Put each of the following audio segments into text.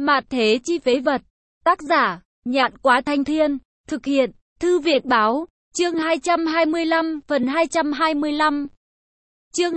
Mạt thế chi phế vật. Tác giả, Nhạn Quá Thanh Thiên. Thực hiện, Thư Việt Báo. Chương 225, phần 225. Chương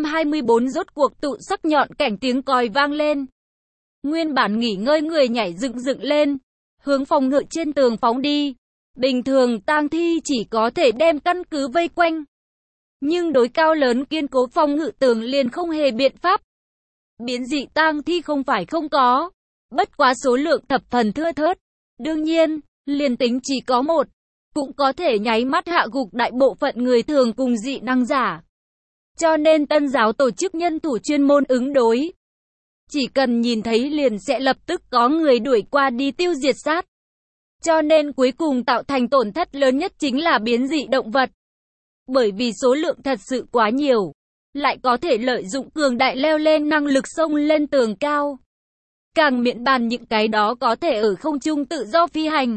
224 rốt cuộc tụ sắc nhọn cảnh tiếng còi vang lên. Nguyên bản nghỉ ngơi người nhảy dựng dựng lên, hướng phòng ngự trên tường phóng đi. Bình thường tang thi chỉ có thể đem căn cứ vây quanh. Nhưng đối cao lớn kiên cố phòng ngự tường liền không hề biện pháp. Biến dị tang thi không phải không có, bất quá số lượng thập phần thưa thớt. Đương nhiên, liền tính chỉ có một, cũng có thể nháy mắt hạ gục đại bộ phận người thường cùng dị năng giả. Cho nên Tân giáo tổ chức nhân thủ chuyên môn ứng đối. Chỉ cần nhìn thấy liền sẽ lập tức có người đuổi qua đi tiêu diệt sát. Cho nên cuối cùng tạo thành tổn thất lớn nhất chính là biến dị động vật. Bởi vì số lượng thật sự quá nhiều, lại có thể lợi dụng cường đại leo lên năng lực xông lên tường cao. Càng miễn bàn những cái đó có thể ở không trung tự do phi hành.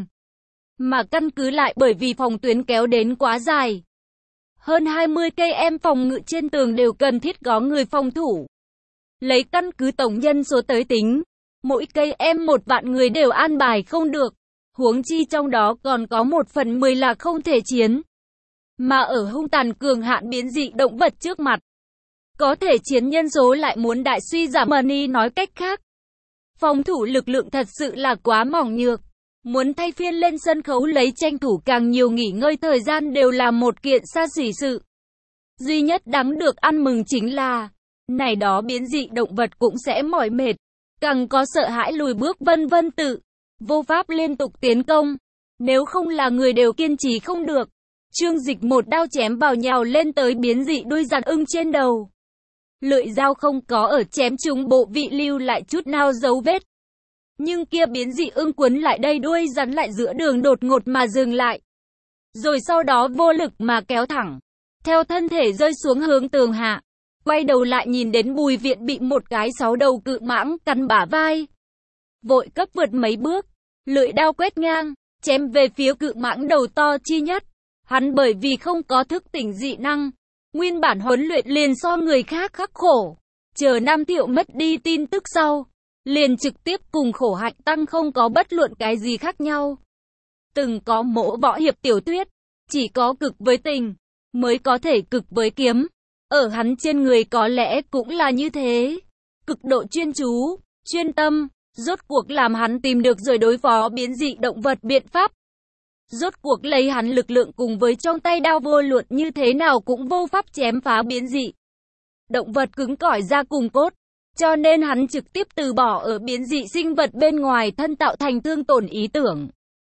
Mà căn cứ lại bởi vì phòng tuyến kéo đến quá dài. Hơn 20 cây em phòng ngự trên tường đều cần thiết có người phòng thủ. Lấy căn cứ tổng nhân số tới tính, mỗi cây em 1 vạn người đều an bài không được. Huống chi trong đó còn có 1/10 là không thể chiến. Mà ở hung tàn cường hạn biến dị động vật trước mặt, có thể chiến nhân số lại muốn đại suy giảm. Money nói cách khác, phòng thủ lực lượng thật sự là quá mỏng nhược. Muốn thay phiên lên sân khấu lấy tranh thủ càng nhiều nghỉ ngơi thời gian đều là một kiện xa xỉ sự. Duy nhất đáng được ăn mừng chính là, này đó biến dị động vật cũng sẽ mỏi mệt, càng có sợ hãi lùi bước vân vân tự, vô pháp liên tục tiến công. Nếu không là người đều kiên trì không được. Trương Dịch một đao chém vào nhào lên tới biến dị đuôi rắn ưng trên đầu. Lưỡi dao không có ở chém trúng bộ vị lưu lại chút nào dấu vết. Nhưng kia biến dị ưng cuốn lại đây đuôi rắn lại giữa đường đột ngột mà dừng lại. Rồi sau đó vô lực mà kéo thẳng. Theo thân thể rơi xuống hướng tường hạ. Quay đầu lại nhìn đến Bùi Viện bị một cái 6 đầu cự mãng cắn bả vai. Vội cấp vượt mấy bước. Lưỡi đao quét ngang, chém về phía cự mãng đầu to chi nhất. Hắn bởi vì không có thức tỉnh dị năng, nguyên bản huấn luyện liền so người khác khắc khổ. Chờ Nam Thiệu mất đi tin tức sau, liền trực tiếp cùng khổ hạnh tăng không có bất luận cái gì khác nhau. Từng có mỗ võ hiệp tiểu thuyết, chỉ có cực với tình, mới có thể cực với kiếm. Ở hắn trên người có lẽ cũng là như thế. Cực độ chuyên chú, chuyên tâm, rốt cuộc làm hắn tìm được rồi đối phó biến dị động vật biện pháp. Rốt cuộc lấy hắn lực lượng cùng với trong tay đao vô luận như thế nào cũng vô pháp chém phá biến dị động vật cứng cỏi ra cùng cốt. Cho nên hắn trực tiếp từ bỏ ở biến dị sinh vật bên ngoài thân tạo thành thương tổn ý tưởng.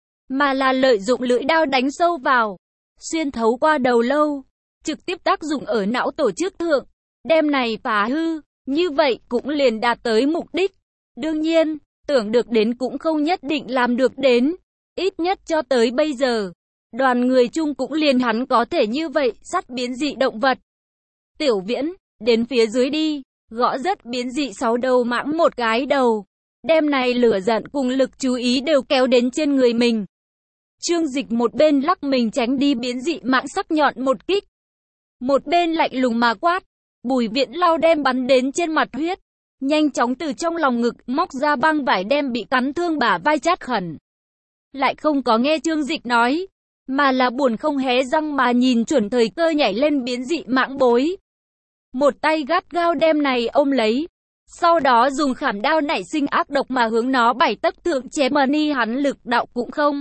Mà là lợi dụng lưỡi đao đánh sâu vào, xuyên thấu qua đầu lâu, trực tiếp tác dụng ở não tổ chức thượng. Đem này phá hư, như vậy cũng liền đạt tới mục đích. Đương nhiên, tưởng được đến cũng không nhất định làm được đến. Ít nhất cho tới bây giờ, đoàn người chung cũng liền hắn có thể như vậy sát biến dị động vật. Tiểu Viễn, đến phía dưới đi, gõ rất biến dị 6 đầu mãng một cái đầu. Đem này lửa giận cùng lực chú ý đều kéo đến trên người mình. Trương Dịch một bên lắc mình tránh đi biến dị mãng sắc nhọn một kích. Một bên lạnh lùng mà quát, Bùi Viện lao đem bắn đến trên mặt huyết. Nhanh chóng từ trong lòng ngực móc ra băng vải đem bị cắn thương bả vai chát khẩn. Lại không có nghe Trương Dịch nói, mà là buồn không hé răng mà nhìn chuẩn thời cơ nhảy lên biến dị mãng bối. Một tay gắt gao đem này ôm lấy, sau đó dùng khảm đao nảy sinh ác độc mà hướng nó 7 tấc thượng chém. Money hắn lực đạo cũng không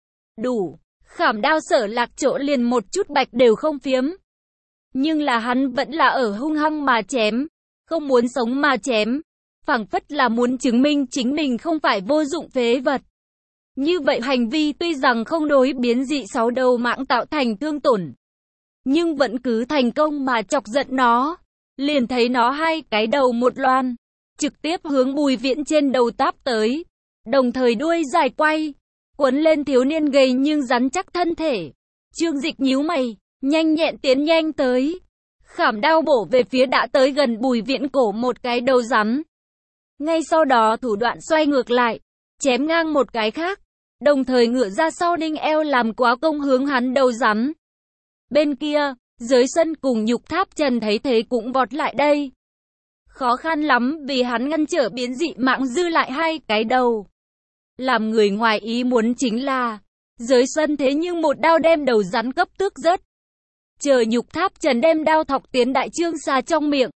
đủ, khảm đao sở lạc chỗ liền một chút bạch đều không phiếm. Nhưng là hắn vẫn là ở hung hăng mà chém, không muốn sống mà chém, phảng phất là muốn chứng minh chính mình không phải vô dụng phế vật. Như vậy hành vi tuy rằng không đối biến dị 6 đầu mãng tạo thành thương tổn, nhưng vẫn cứ thành công mà chọc giận nó. Liền thấy nó hai cái đầu một loan, trực tiếp hướng Bùi Viện trên đầu táp tới, đồng thời đuôi dài quay, quấn lên thiếu niên gầy nhưng rắn chắc thân thể. Trương Dịch nhíu mày, nhanh nhẹn tiến nhanh tới, khảm đao bổ về phía đã tới gần Bùi Viện cổ một cái đầu rắn. Ngay sau đó thủ đoạn xoay ngược lại, chém ngang một cái khác, đồng thời ngửa ra sau ninh eo làm quá công hướng hắn đầu rắn. Bên kia, dưới sân cùng Nhục Tháp Trần thấy thế cũng vọt lại đây. Khó khăn lắm vì hắn ngăn trở biến dị mãng dư lại 2 cái đầu. Làm người ngoài ý muốn chính là, Giới Xuân thế nhưng một đao đem đầu rắn cấp tước rớt. Chờ Nhục Tháp Trần đem đao thọc tiến đại trương xà trong miệng.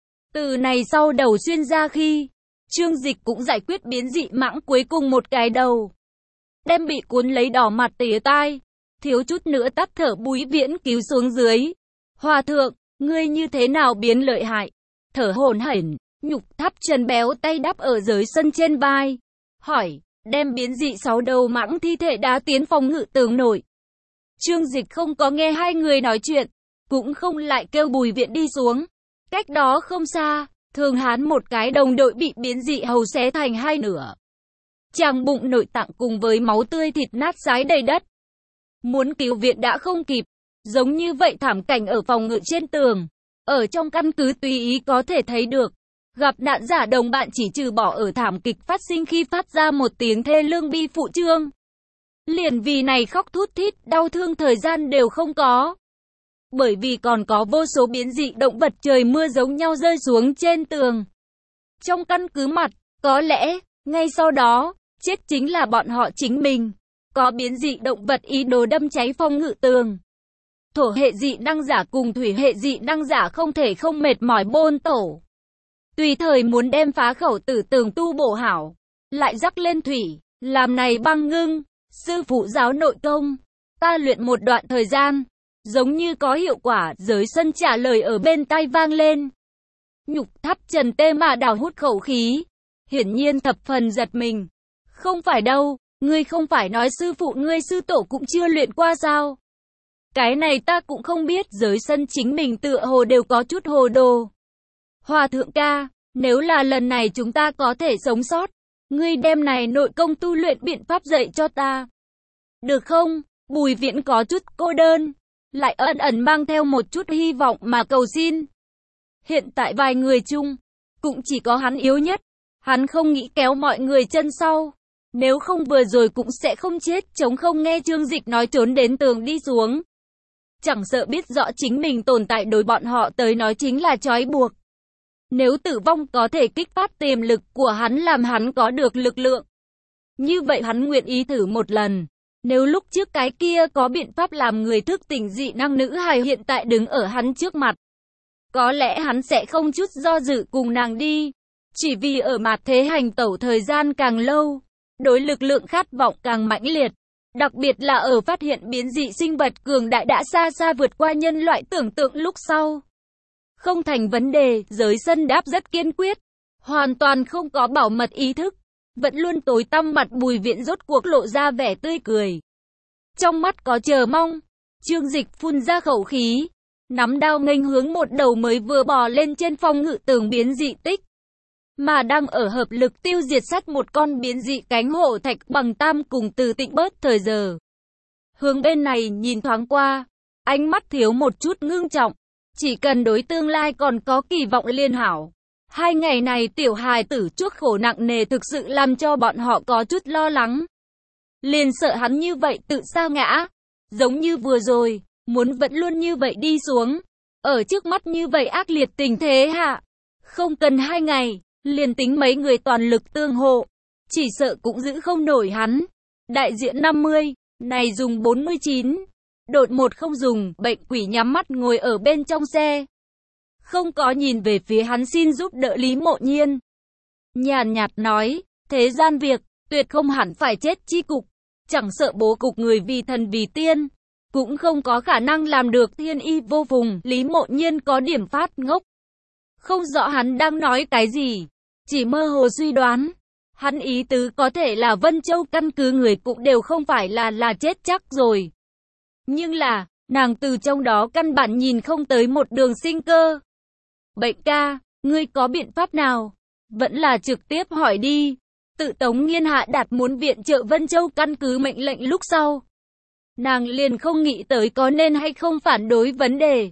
Từ này sau đầu xuyên ra khi, Trương Dịch cũng giải quyết biến dị mãng cuối cùng một cái đầu. Đem bị cuốn lấy đỏ mặt tía tai, thiếu chút nữa tắt thở Bùi Viễn cứu xuống dưới. Hòa thượng, ngươi như thế nào biến lợi hại? Thở hổn hển, Nhục Tháp Trần béo tay đắp ở Giới Xuân trên vai. Hỏi, đem biến dị 6 đầu mãng thi thể đá tiến phòng ngự tường nổi. Trương Dịch không có nghe hai người nói chuyện, cũng không lại kêu Bùi Viễn đi xuống. Cách đó không xa, Thường Hán một cái đồng đội bị biến dị hầu xé thành 2 nửa. Tràng bụng nội tạng cùng với máu tươi thịt nát rái đầy đất. Muốn cứu viện đã không kịp, giống như vậy thảm cảnh ở phòng ngự trên tường. Ở trong căn cứ tùy ý có thể thấy được. Gặp nạn giả đồng bạn chỉ trừ bỏ ở thảm kịch phát sinh khi phát ra một tiếng thê lương bi phụ trương. Liền vì này khóc thút thít, đau thương thời gian đều không có. Bởi vì còn có vô số biến dị động vật trời mưa giống nhau rơi xuống trên tường. Trong căn cứ mặt, có lẽ, ngay sau đó, chết chính là bọn họ chính mình. Có biến dị động vật ý đồ đâm cháy phòng ngự tường. Thổ hệ dị năng giả cùng thủy hệ dị năng giả không thể không mệt mỏi bôn tổ. Tùy thời muốn đem phá khẩu tử tường tu bổ hảo. Lại rắc lên thủy, làm này băng ngưng. Sư phụ giáo nội công. Ta luyện một đoạn thời gian. Giống như có hiệu quả, Giới Xuân trả lời ở bên tai vang lên. Nhục Tháp Trần tê mà đào hút khẩu khí. Hiển nhiên thập phần giật mình. Không phải đâu, ngươi không phải nói sư phụ ngươi sư tổ cũng chưa luyện qua sao? Cái này ta cũng không biết. Giới Xuân chính mình tựa hồ đều có chút hồ đồ. Hòa thượng ca, nếu là lần này chúng ta có thể sống sót, ngươi đem này nội công tu luyện biện pháp dạy cho ta. Được không? Bùi Viễn có chút cô đơn, lại ẩn ẩn mang theo một chút hy vọng mà cầu xin. Hiện tại vài người chung, cũng chỉ có hắn yếu nhất. Hắn không nghĩ kéo mọi người chân sau. Nếu không vừa rồi cũng sẽ không chết, chống không nghe Trương Dịch nói trốn đến tường đi xuống. Chẳng sợ biết rõ chính mình tồn tại đối bọn họ tới nói chính là trói buộc. Nếu tử vong có thể kích phát tiềm lực của hắn làm hắn có được lực lượng. Như vậy hắn nguyện ý thử một lần. Nếu lúc trước cái kia có biện pháp làm người thức tỉnh dị năng nữ hài hiện tại đứng ở hắn trước mặt. Có lẽ hắn sẽ không chút do dự cùng nàng đi. Chỉ vì ở mặt thế hành tẩu thời gian càng lâu, đối lực lượng khát vọng càng mãnh liệt. Đặc biệt là ở phát hiện biến dị sinh vật cường đại đã xa xa vượt qua nhân loại tưởng tượng lúc sau. Không thành vấn đề, Giới Xuân đáp rất kiên quyết. Hoàn toàn không có bảo mật ý thức. Vẫn luôn tối tăm mặt Bùi Viễn rốt cuộc lộ ra vẻ tươi cười. Trong mắt có chờ mong. Trương Dịch phun ra khẩu khí. Nắm đao nghênh hướng một đầu mới vừa bò lên trên phòng ngự tường biến dị tích. Mà đang ở hợp lực tiêu diệt sát một con biến dị cánh hổ thạch bằng tam cùng Từ Tịnh bớt thời giờ. Hướng bên này nhìn thoáng qua. Ánh mắt thiếu một chút ngưng trọng. Chỉ cần đối tương lai còn có kỳ vọng liên hảo. 2 ngày này tiểu hài tử chuốc khổ nặng nề thực sự làm cho bọn họ có chút lo lắng. Liền sợ hắn như vậy tự sa ngã. Giống như vừa rồi, muốn vẫn luôn như vậy đi xuống. Ở trước mắt như vậy ác liệt tình thế hạ. Không cần 2 ngày, liền tính mấy người toàn lực tương hộ. Chỉ sợ cũng giữ không nổi hắn. Đại diện 50, này dùng 49. Đột một không dùng, bệnh quỷ nhắm mắt ngồi ở bên trong xe. Không có nhìn về phía hắn xin giúp đỡ Lý Mộ Nhiên. Nhàn nhạt nói, thế gian việc, tuyệt không hẳn phải chết chi cục. Chẳng sợ bố cục người vì thần vì tiên, cũng không có khả năng làm được thiên y vô phùng. Lý Mộ Nhiên có điểm phát ngốc. Không rõ hắn đang nói cái gì, chỉ mơ hồ suy đoán. Hắn ý tứ có thể là Vân Châu căn cứ người cũng đều không phải là chết chắc rồi. Nhưng là, nàng từ trong đó căn bản nhìn không tới một đường sinh cơ. Bệnh ca, ngươi có biện pháp nào? Vẫn là trực tiếp hỏi đi. Tự Tống Nghiên hạ đạt muốn viện trợ Vân Châu căn cứ mệnh lệnh lúc sau. Nàng liền không nghĩ tới có nên hay không phản đối vấn đề.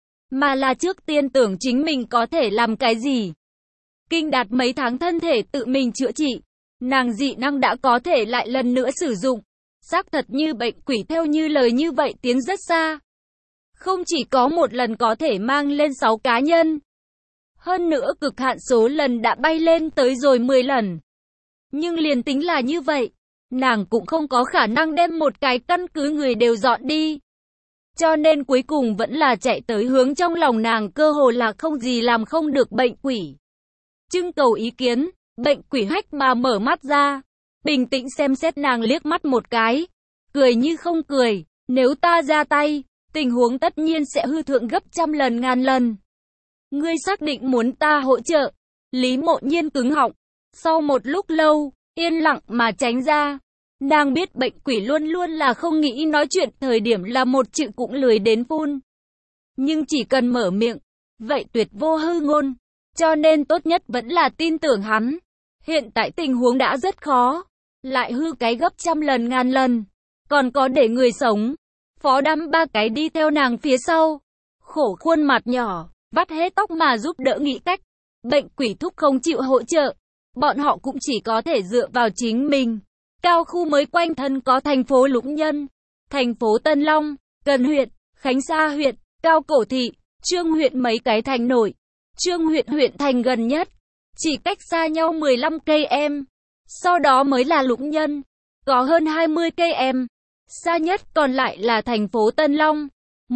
Mà là trước tiên tưởng chính mình có thể làm cái gì. Kinh đạt mấy tháng thân thể tự mình chữa trị. Nàng dị năng đã có thể lại lần nữa sử dụng. Xác thật như bệnh quỷ theo như lời như vậy tiến rất xa. Không chỉ có một lần có thể mang lên 6 cá nhân. Hơn nữa cực hạn số lần đã bay lên tới rồi 10 lần. Nhưng liền tính là như vậy, nàng cũng không có khả năng đem một cái căn cứ người đều dọn đi. Cho nên cuối cùng vẫn là chạy tới hướng trong lòng nàng cơ hồ là không gì làm không được bệnh quỷ. Trưng cầu ý kiến, bệnh quỷ hách mà mở mắt ra, bình tĩnh xem xét nàng liếc mắt một cái, cười như không cười, nếu ta ra tay, tình huống tất nhiên sẽ hư thượng gấp trăm lần ngàn lần. Ngươi xác định muốn ta hỗ trợ? Lý Mộ Nhiên cứng họng, sau một lúc lâu, yên lặng mà tránh ra. Nàng biết bệnh quỷ luôn luôn là không nghĩ nói chuyện, thời điểm là một chữ cũng lười đến phun. Nhưng chỉ cần mở miệng, vậy tuyệt vô hư ngôn, cho nên tốt nhất vẫn là tin tưởng hắn. Hiện tại tình huống đã rất khó, lại hư cái gấp trăm lần ngàn lần, còn có để người sống. Phó Đám ba cái đi theo nàng phía sau, khổ khuôn mặt nhỏ, vắt hết tóc mà giúp đỡ nghĩ cách. Bệnh quỷ thúc không chịu hỗ trợ, bọn họ cũng chỉ có thể dựa vào chính mình. Cao khu mới quanh thân có thành phố Lũng Nhân, thành phố Tân Long, Cần huyện, Khánh Sa huyện, Cao Cổ thị, Trương huyện mấy cái thành nổi. Trương huyện huyện thành gần nhất, chỉ cách xa nhau 15 km. Sau đó mới là Lũng Nhân, có hơn 20 km. Xa nhất còn lại là thành phố Tân Long,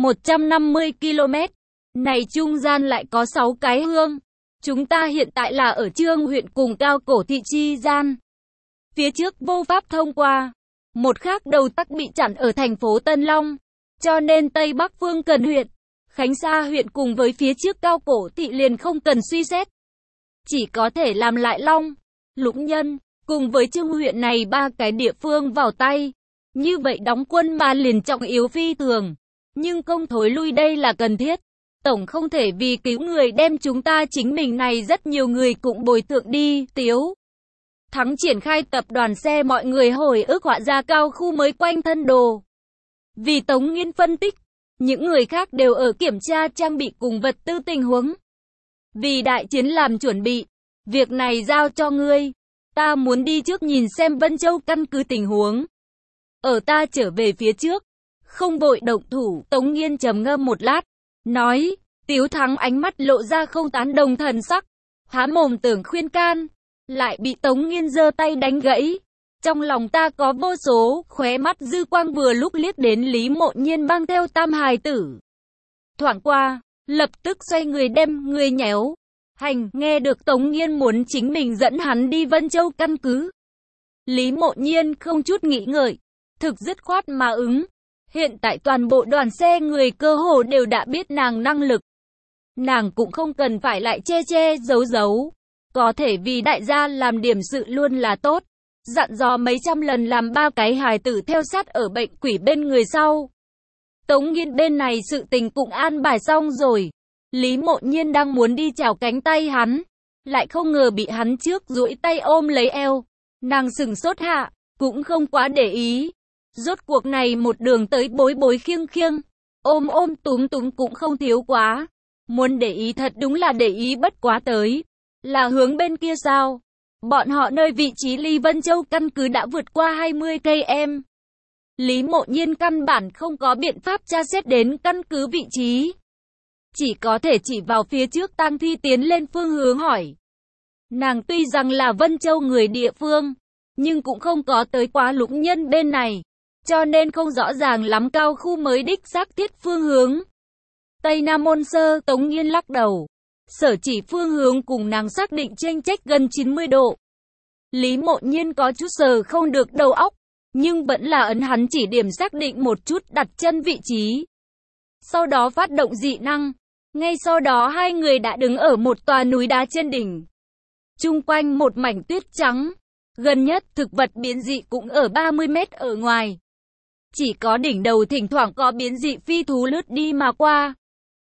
150 km. Này trung gian lại có 6 cái hương. Chúng ta hiện tại là ở Trương huyện cùng Cao Cổ thị chi gian. Phía trước vô pháp thông qua. Một khác đầu tắc bị chặn ở thành phố Tân Long. Cho nên Tây Bắc phương Cần huyện, Khánh Sa huyện cùng với phía trước Cao Cổ thị liền không cần suy xét. Chỉ có thể làm lại Long, Lũng Nhân, cùng với Trương huyện này ba cái địa phương vào tay. Như vậy đóng quân mà liền trọng yếu phi thường. Nhưng công thối lui đây là cần thiết. Tổng không thể vì cứu người đem chúng ta chính mình này rất nhiều người cũng bồi tượng đi. Tiếu Thắng triển khai tập đoàn xe, mọi người hồi ức họa ra Cao khu mới quanh thân đồ. Vì Tống Nghiên phân tích, những người khác đều ở kiểm tra trang bị cùng vật tư tình huống. Vì đại chiến làm chuẩn bị, việc này giao cho ngươi. Ta muốn đi trước nhìn xem Vân Châu căn cứ tình huống. Ở ta trở về phía trước, không vội động thủ. Tống Nghiên trầm ngâm một lát, nói. Tiếu Thắng ánh mắt lộ ra không tán đồng thần sắc, há mồm tưởng khuyên can, lại bị Tống Nghiên giơ tay đánh gãy. Trong lòng ta có vô số, khóe mắt dư quang vừa lúc liếc đến Lý Mộ Nhiên mang theo tam hài tử. Thoảng qua, lập tức xoay người đem người nhéo. Hành, nghe được Tống Nghiên muốn chính mình dẫn hắn đi Vân Châu căn cứ. Lý Mộ Nhiên không chút nghĩ ngợi, thực dứt khoát mà ứng. Hiện tại toàn bộ đoàn xe người cơ hồ đều đã biết nàng năng lực. Nàng cũng không cần phải lại che che giấu giấu. Có thể vì đại gia làm điểm sự luôn là tốt. Dặn dò mấy trăm lần làm ba cái hài tử theo sát ở bệnh quỷ bên người sau. Tống Nghiên bên này sự tình cũng an bài xong rồi. Lý Mộ Nhiên đang muốn đi chào cánh tay hắn, lại không ngờ bị hắn trước duỗi tay ôm lấy eo. Nàng sừng sốt hạ, cũng không quá để ý. Rốt cuộc này một đường tới bối bối khiêng khiêng, ôm ôm túm túm cũng không thiếu quá. Muốn để ý thật đúng là để ý bất quá tới. Là hướng bên kia sao? Bọn họ nơi vị trí ly Vân Châu căn cứ đã vượt qua 20 km. Lý Mộ Nhiên căn bản không có biện pháp tra xét đến căn cứ vị trí. Chỉ có thể chỉ vào phía trước tang thi tiến lên phương hướng hỏi. Nàng tuy rằng là Vân Châu người địa phương, nhưng cũng không có tới quá Lũng Nhân bên này. Cho nên không rõ ràng lắm Cao khu mới đích xác thiết phương hướng. Tây Nam Môn Sơ. Tống Nghiên lắc đầu. Sở chỉ phương hướng cùng nàng xác định chênh chách gần 90 độ. Lý Mộ Nhiên có chút sờ không được đầu óc, nhưng vẫn là ấn hắn chỉ điểm xác định một chút đặt chân vị trí. Sau đó phát động dị năng. Ngay sau đó hai người đã đứng ở một tòa núi đá trên đỉnh. Chung quanh một mảnh tuyết trắng. Gần nhất thực vật biến dị cũng ở 30 mét ở ngoài. Chỉ có đỉnh đầu thỉnh thoảng có biến dị phi thú lướt đi mà qua.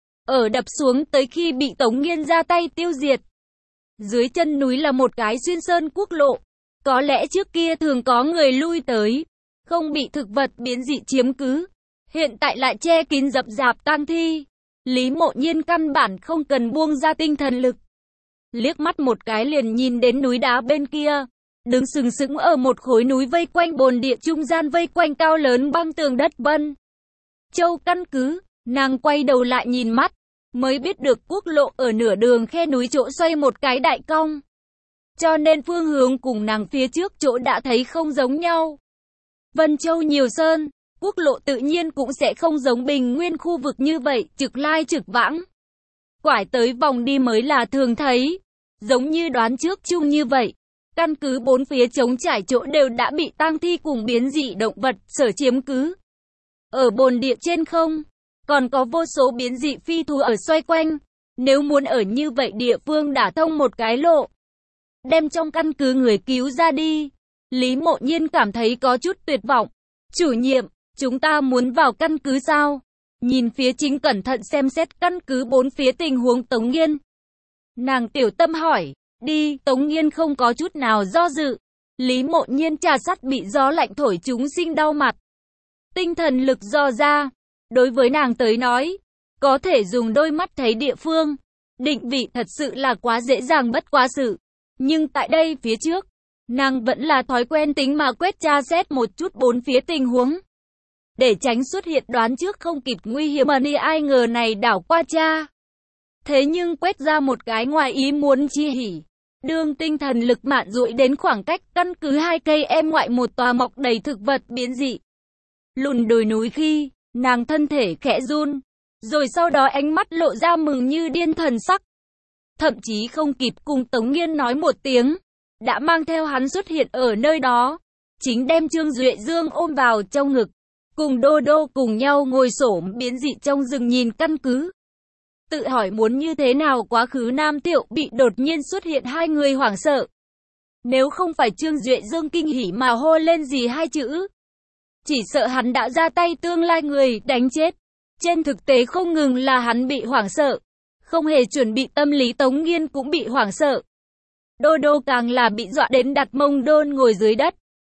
Ở đập xuống tới khi bị Tống Nghiên ra tay tiêu diệt. Dưới chân núi là một cái xuyên sơn quốc lộ. Có lẽ trước kia thường có người lui tới, không bị thực vật biến dị chiếm cứ. Hiện tại lại che kín rậm rạp tang thi. Lý Mộ Nhiên căn bản không cần buông ra tinh thần lực. Liếc mắt một cái liền nhìn đến núi đá bên kia. Đứng sừng sững ở một khối núi vây quanh bồn địa trung gian vây quanh cao lớn băng tường đất Vân Châu căn cứ. Nàng quay đầu lại nhìn mắt. mới biết được quốc lộ ở nửa đường khe núi chỗ xoay một cái đại cong. Cho nên phương hướng cùng nàng phía trước chỗ đã thấy không giống nhau. Vân Châu nhiều sơn, quốc lộ tự nhiên cũng sẽ không giống Bình Nguyên khu vực như vậy, trực lai trực vãng. Quải tới vòng đi mới là thường thấy. Giống như đoán trước chung như vậy. Căn cứ bốn phía trống trải chỗ đều đã bị tang thi cùng biến dị động vật sở chiếm cứ. Ở bồn địa trên không, còn có vô số biến dị phi thú ở xoay quanh. Nếu muốn ở như vậy địa phương đả thông một cái lộ, đem trong căn cứ người cứu ra đi. Lý Mộ Nhiên cảm thấy có chút tuyệt vọng. Chủ nhiệm, chúng ta muốn vào căn cứ sao? Nhìn phía chính cẩn thận xem xét căn cứ bốn phía tình huống Tống Nghiên. Nàng tiểu tâm hỏi, đi, Tống Nghiên không có chút nào do dự. Lý Mộ Nhiên trà sắt bị gió lạnh thổi chúng sinh đau mặt. Tinh thần lực dò ra, đối với nàng tới nói, có thể dùng đôi mắt thấy địa phương. Định vị thật sự là quá dễ dàng bất quá sự. Nhưng tại đây phía trước, nàng vẫn là thói quen tính mà quét tra xét một chút bốn phía tình huống. Để tránh xuất hiện đoán trước không kịp nguy hiểm mà ai ngờ này đảo qua tra. Thế nhưng quét ra một cái ngoài ý muốn chi hỉ. Đương tinh thần lực mạn dụi đến khoảng cách căn cứ 2 cây em ngoại một tòa mọc đầy thực vật biến dị. Lùn đồi núi khi, nàng thân thể khẽ run. Rồi sau đó ánh mắt lộ ra mừng như điên thần sắc. Thậm chí không kịp cùng Tống Nghiên nói một tiếng. Đã mang theo hắn xuất hiện ở nơi đó. Chính đem Trương Duệ Dương ôm vào trong ngực. Cùng Đô Đô cùng nhau ngồi xổm biến dị trong rừng nhìn căn cứ. Tự hỏi muốn như thế nào quá khứ Nam Thiệu bị đột nhiên xuất hiện hai người hoảng sợ. Nếu không phải Trương Duệ Dương kinh hỉ mà hô lên gì hai chữ. Chỉ sợ hắn đã ra tay tương lai người đánh chết. Trên thực tế không ngừng là hắn bị hoảng sợ. Không hề chuẩn bị tâm lý Tống Nghiên cũng bị hoảng sợ. Đô Đô càng là bị dọa đến đặt mông đôn ngồi dưới đất.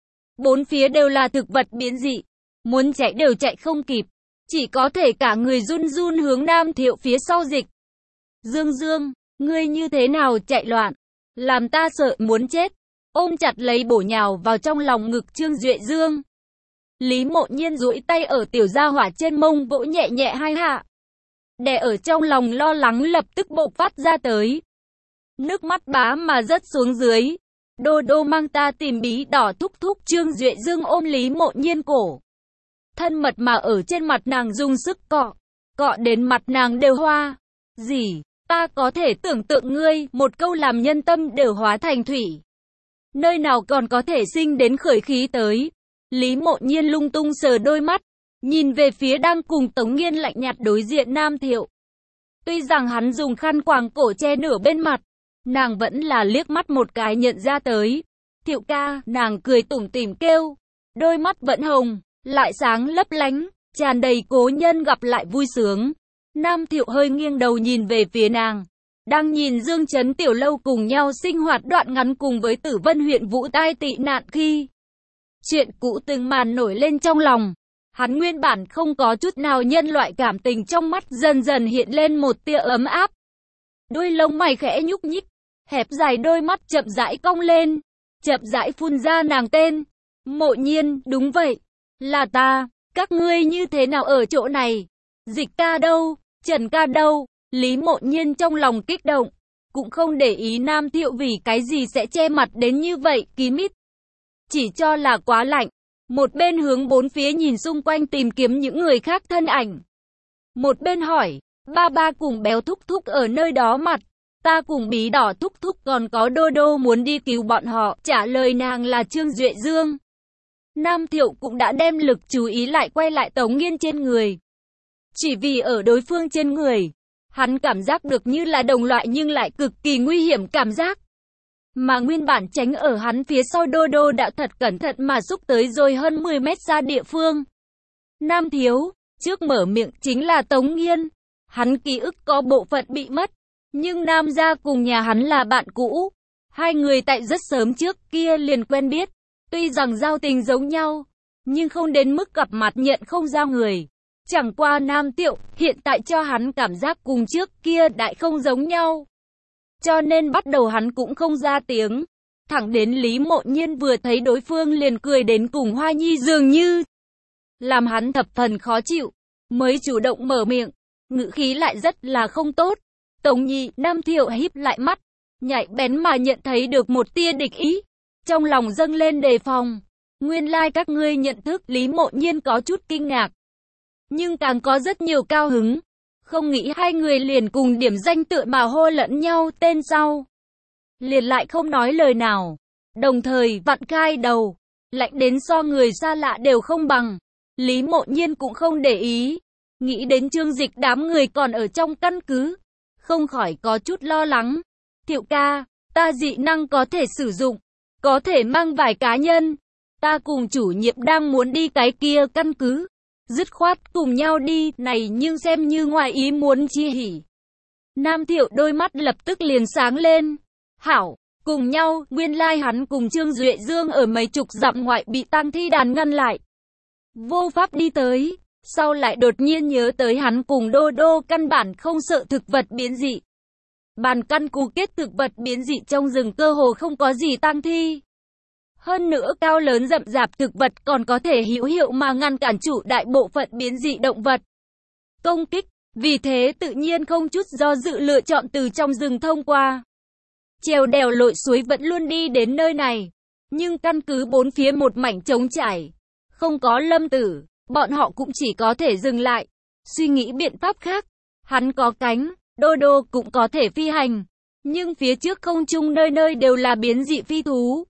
Bốn phía đều là thực vật biến dị. Muốn chạy đều chạy không kịp. Chỉ có thể cả người run run hướng Nam Thiệu phía sau dịch. Dương Dương, ngươi như thế nào chạy loạn? Làm ta sợ muốn chết. Ôm chặt lấy bổ nhào vào trong lòng ngực Trương Duệ Dương. Lý Mộ Nhiên duỗi tay ở tiểu gia hỏa trên mông vỗ nhẹ nhẹ hai hạ. Đè ở trong lòng lo lắng lập tức bộc phát ra tới. Nước mắt bá mà rớt xuống dưới. Đô Đô mang ta tìm bí đỏ thúc thúc. Trương Duệ Dương ôm Lý Mộ Nhiên cổ. Thân mật mà ở trên mặt nàng dùng sức cọ. Cọ đến mặt nàng đều hoa. Gì? Ta có thể tưởng tượng ngươi, một câu làm nhân tâm đều hóa thành thủy. Nơi nào còn có thể sinh đến khởi khí tới. Lý Mộ Nhiên lung tung sờ đôi mắt. Nhìn về phía đang cùng Tống Nghiên lạnh nhạt đối diện Nam Thiệu. Tuy rằng hắn dùng khăn quàng cổ che nửa bên mặt. Nàng vẫn là liếc mắt một cái nhận ra tới. Thiệu ca, nàng cười tủm tỉm kêu. Đôi mắt vẫn hồng, lại sáng lấp lánh, tràn đầy cố nhân gặp lại vui sướng. Nam Thiệu hơi nghiêng đầu nhìn về phía nàng. Đang nhìn Dương Trấn Tiểu Lâu cùng nhau sinh hoạt đoạn ngắn cùng với Tử Vân huyện Vũ Tai tị nạn khi. Chuyện cũ từng màn nổi lên trong lòng. Hắn nguyên bản không có chút nào nhân loại cảm tình trong mắt dần dần hiện lên một tia ấm áp. Đôi lông mày khẽ nhúc nhích, hẹp dài đôi mắt chậm rãi cong lên, chậm rãi phun ra nàng tên. Mộ Nhiên, đúng vậy, là ta, các ngươi như thế nào ở chỗ này? Dịch ca đâu? Trần ca đâu? Lý Mộ Nhiên trong lòng kích động, cũng không để ý Nam Thiệu vì cái gì sẽ che mặt đến như vậy, kín mít. Chỉ cho là quá lạnh. Một bên hướng bốn phía nhìn xung quanh tìm kiếm những người khác thân ảnh. Một bên hỏi, ba ba cùng Béo thúc thúc ở nơi đó mặt. Ta cùng Bí đỏ thúc thúc còn có Đô Đô muốn đi cứu bọn họ. Trả lời nàng là Trương Duệ Dương. Nam Thiệu cũng đã đem lực chú ý lại quay lại Tống Nghiên trên người. Chỉ vì ở đối phương trên người, hắn cảm giác được như là đồng loại nhưng lại cực kỳ nguy hiểm cảm giác. Mà nguyên bản tránh ở hắn phía sau Đô Đô đã thật cẩn thận mà xúc tới rồi hơn 10 mét xa địa phương. Nam Thiếu, trước mở miệng chính là Tống Nghiên. Hắn ký ức có bộ phận bị mất, nhưng Nam gia cùng nhà hắn là bạn cũ. Hai người tại rất sớm trước kia liền quen biết. Tuy rằng giao tình giống nhau, nhưng không đến mức gặp mặt nhận không ra người. Chẳng qua Nam Thiệu hiện tại cho hắn cảm giác cùng trước kia đại không giống nhau. Cho nên bắt đầu hắn cũng không ra tiếng. Thẳng đến Lý Mộ Nhiên vừa thấy đối phương liền cười đến cùng Hoa Nhi dường như. Làm hắn thập phần khó chịu, mới chủ động mở miệng. ngữ khí lại rất là không tốt. Tống Nhị, Nam Thiệu híp lại mắt, nhạy bén mà nhận thấy được một tia địch ý. Trong lòng dâng lên đề phòng. Nguyên lai các ngươi nhận thức, Lý Mộ Nhiên có chút kinh ngạc. Nhưng càng có rất nhiều cao hứng. Không nghĩ hai người liền cùng điểm danh tựa mà hô lẫn nhau tên sau. Liền lại không nói lời nào. Đồng thời vặn khai đầu. Lạnh đến so người xa lạ đều không bằng. Lý Mộ Nhiên cũng không để ý. Nghĩ đến Trương Dịch đám người còn ở trong căn cứ. Không khỏi có chút lo lắng. Thiệu ca, ta dị năng có thể sử dụng. Có thể mang vài cá nhân. Ta cùng chủ nhiệm đang muốn đi cái kia căn cứ. Dứt khoát cùng nhau đi, này nhưng xem như ngoài ý muốn chi hỉ. Nam Thiệu đôi mắt lập tức liền sáng lên. Hảo, cùng nhau, nguyên lai hắn cùng Trương Duệ Dương ở mấy chục dặm ngoại bị tang thi đàn ngăn lại. Vô pháp đi tới, sau lại đột nhiên nhớ tới hắn cùng Đô Đô căn bản không sợ thực vật biến dị. Bàn căn cú kết thực vật biến dị trong rừng cơ hồ không có gì tang thi. Hơn nữa cao lớn rậm rạp thực vật còn có thể hữu hiệu mà ngăn cản chủ đại bộ phận biến dị động vật công kích, vì thế tự nhiên không chút do dự lựa chọn từ trong rừng thông qua. Trèo đèo lội suối vẫn luôn đi đến nơi này, nhưng căn cứ bốn phía một mảnh trống trải, không có Lâm Tử, bọn họ cũng chỉ có thể dừng lại, suy nghĩ biện pháp khác. Hắn có cánh, Đô Đô cũng có thể phi hành, nhưng phía trước không trung nơi nơi đều là biến dị phi thú.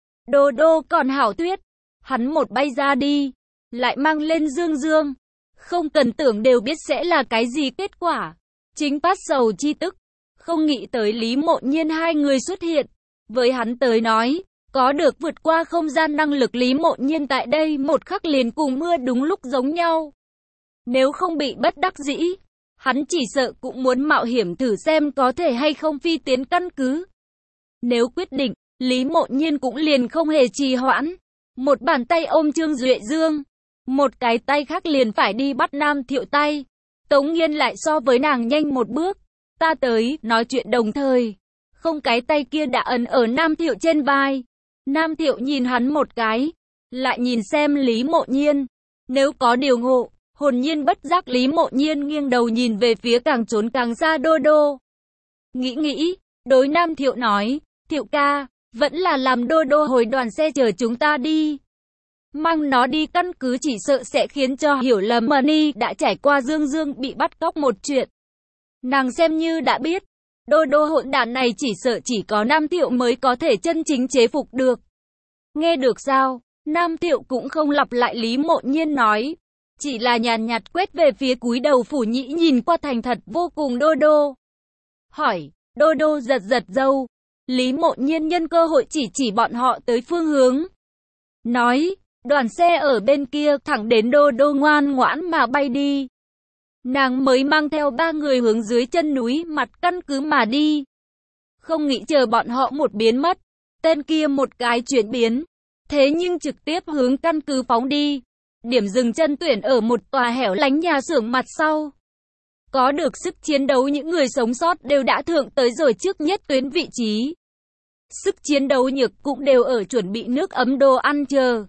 Đô Đô còn hảo tuyết, hắn một bay ra đi, lại mang lên Dương Dương, không cần tưởng đều biết sẽ là cái gì kết quả. Chính phát sầu chi tức, không nghĩ tới Lý Mộ Nhiên hai người xuất hiện, với hắn tới nói, có được vượt qua không gian năng lực Lý Mộ Nhiên tại đây một khắc liền cùng mưa đúng lúc giống nhau. Nếu không bị bất đắc dĩ, hắn chỉ sợ cũng muốn mạo hiểm thử xem có thể hay không phi tiến căn cứ. Nếu quyết định, Lý Mộ Nhiên cũng liền không hề trì hoãn. Một bàn tay ôm Trương Duệ Dương, một cái tay khác liền phải đi bắt Nam Thiệu tay. Tống Nghiên lại so với nàng nhanh một bước. Ta tới, nói chuyện đồng thời. Không, cái tay kia đã ấn ở Nam Thiệu trên vai. Nam Thiệu nhìn hắn một cái, lại nhìn xem Lý Mộ Nhiên. Nếu có điều ngộ, hồn nhiên bất giác Lý Mộ Nhiên nghiêng đầu nhìn về phía càng trốn càng xa Đô Đô. Nghĩ, đối Nam Thiệu nói, Thiệu ca, vẫn là làm Đô Đô hồi đoàn xe chờ chúng ta đi. Mang nó đi căn cứ chỉ sợ sẽ khiến cho hiểu lầm Mani đã trải qua Dương Dương bị bắt cóc một chuyện. Nàng xem như đã biết, Đô Đô hỗn đản này chỉ sợ chỉ có Nam Thiệu mới có thể chân chính chế phục được. Nghe được sao? Nam Thiệu cũng không lặp lại Lý Mộ Nhiên nói, chỉ là nhàn nhạt quét về phía cúi đầu Phủ Nhĩ nhìn qua thành thật vô cùng Đô Đô. Hỏi, Đô Đô giật giật râu. Lý Mộ Nhiên nhân cơ hội chỉ bọn họ tới phương hướng. Nói, đoàn xe ở bên kia thẳng đến Đô Đô ngoan ngoãn mà bay đi. Nàng mới mang theo ba người hướng dưới chân núi mặt căn cứ mà đi. Không nghĩ chờ bọn họ một biến mất, tên kia một cái chuyển biến. Thế nhưng trực tiếp hướng căn cứ phóng đi. Điểm dừng chân tuyển ở một tòa hẻo lánh nhà xưởng mặt sau. Có được sức chiến đấu những người sống sót đều đã thượng tới rồi trước nhất tuyến vị trí. Sức chiến đấu nhược cũng đều ở chuẩn bị nước ấm đồ ăn chờ.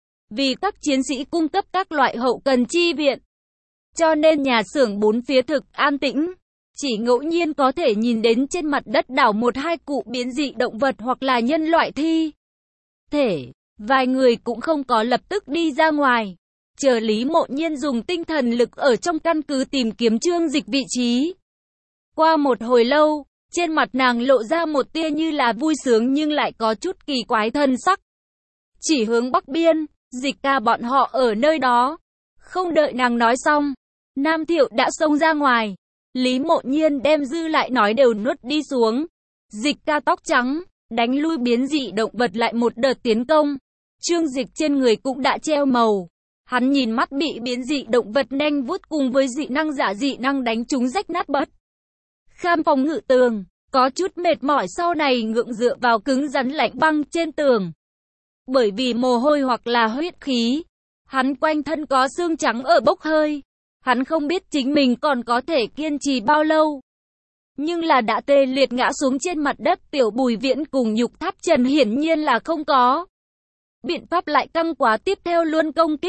Vì các chiến sĩ cung cấp các loại hậu cần chi viện. Cho nên nhà xưởng bốn phía thực an tĩnh. Chỉ ngẫu nhiên có thể nhìn đến trên mặt đất đảo một hai cụ biến dị động vật hoặc là nhân loại thi thể. Vài người cũng không có lập tức đi ra ngoài. Chờ Lý Mộ Nhiên dùng tinh thần lực ở trong căn cứ tìm kiếm Trương Dịch vị trí. Qua một hồi lâu, trên mặt nàng lộ ra một tia như là vui sướng nhưng lại có chút kỳ quái thân sắc. Chỉ hướng bắc biên, Dịch ca bọn họ ở nơi đó. Không đợi nàng nói xong, Nam Thiệu đã xông ra ngoài. Lý Mộ Nhiên đem dư lại nói đều nuốt đi xuống. Dịch ca tóc trắng, đánh lui biến dị động vật lại một đợt tiến công. Trương Dịch trên người cũng đã treo màu. Hắn nhìn mắt bị biến dị động vật nanh vuốt cùng với dị năng giả dị năng đánh chúng rách nát bớt. Kham phòng ngự tường, có chút mệt mỏi sau này ngượng dựa vào cứng rắn lạnh băng trên tường. Bởi vì mồ hôi hoặc là huyết khí, hắn quanh thân có xương trắng ở bốc hơi. Hắn không biết chính mình còn có thể kiên trì bao lâu. Nhưng là đã tê liệt ngã xuống trên mặt đất. Tiểu Bùi Viễn cùng Nhục Tháp Trần hiển nhiên là không có biện pháp lại căng quá, tiếp theo luôn công kích.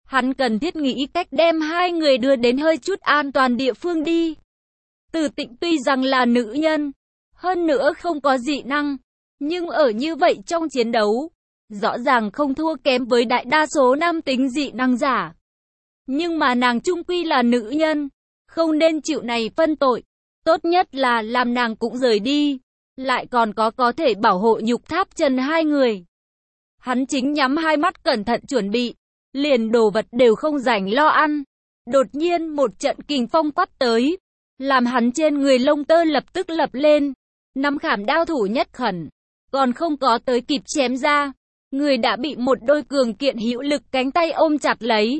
Hắn cần thiết nghĩ cách đem hai người đưa đến hơi chút an toàn địa phương đi. Từ Tịnh tuy rằng là nữ nhân, hơn nữa không có dị năng, nhưng ở như vậy trong chiến đấu, rõ ràng không thua kém với đại đa số nam tính dị năng giả. Nhưng mà nàng chung quy là nữ nhân, không nên chịu này phân tội. Tốt nhất là làm nàng cũng rời đi, lại còn có thể bảo hộ Nhục Tháp Trần hai người. Hắn chính nhắm hai mắt cẩn thận chuẩn bị, liền đồ vật đều không rảnh lo ăn. Đột nhiên một trận kình phong quát tới, làm hắn trên người lông tơ lập tức lập lên, nắm khảm đao thủ nhất khẩn, còn không có tới kịp chém ra, người đã bị một đôi cường kiện hữu lực cánh tay ôm chặt lấy.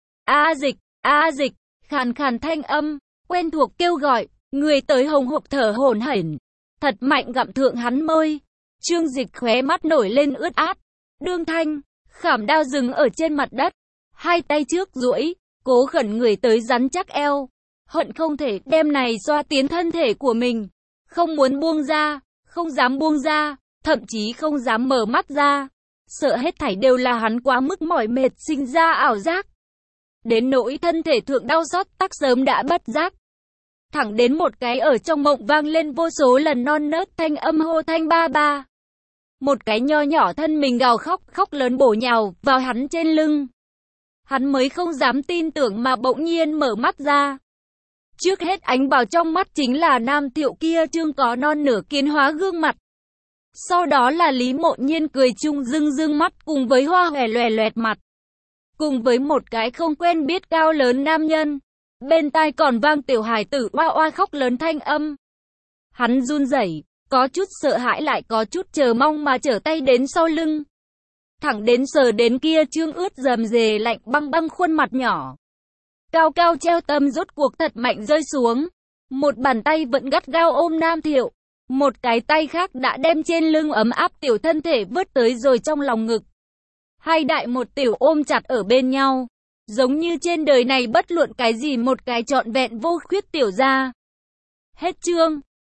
A Dịch, khàn khàn thanh âm, quen thuộc kêu gọi, người tới hồng hộc thở hổn hển, thật mạnh gặm thượng hắn môi. Trương Dịch khóe mắt nổi lên ướt át, đương thanh, khảm đao dừng ở trên mặt đất, hai tay trước duỗi, cố khẩn người tới rắn chắc eo, hận không thể đem này xoa tiến thân thể của mình, không muốn buông ra, không dám buông ra, thậm chí không dám mở mắt ra, sợ hết thảy đều là hắn quá mức mỏi mệt sinh ra ảo giác. Đến nỗi thân thể thượng đau xót tắc sớm đã bất giác. Thẳng đến một cái ở trong mộng vang lên vô số lần non nớt thanh âm hô thanh ba ba. Một cái nho nhỏ thân mình gào khóc, khóc lớn bổ nhào vào hắn trên lưng. Hắn mới không dám tin tưởng mà bỗng nhiên mở mắt ra. Trước hết ánh vào trong mắt chính là Nam Thiệu kia trương có non nửa kiến hóa gương mặt. Sau đó là Lý Mộ Nhiên cười chung rưng rưng mắt cùng với hoa hòe loè loẹt mặt. Cùng với một cái không quen biết cao lớn nam nhân. Bên tai còn vang tiểu hài tử oa oa khóc lớn thanh âm. Hắn run rẩy, có chút sợ hãi lại có chút chờ mong mà trở tay đến sau lưng. Thẳng đến sờ đến kia trương ướt rầm rề lạnh băng băng khuôn mặt nhỏ. Cao cao treo tâm rốt cuộc thật mạnh rơi xuống. Một bàn tay vẫn gắt gao ôm Nam Thiệu. Một cái tay khác đã đem trên lưng ấm áp tiểu thân thể vớt tới rồi trong lòng ngực. Hai đại một tiểu ôm chặt ở bên nhau. Giống như trên đời này bất luận cái gì một cái trọn vẹn vô khuyết tiểu ra. Hết chương.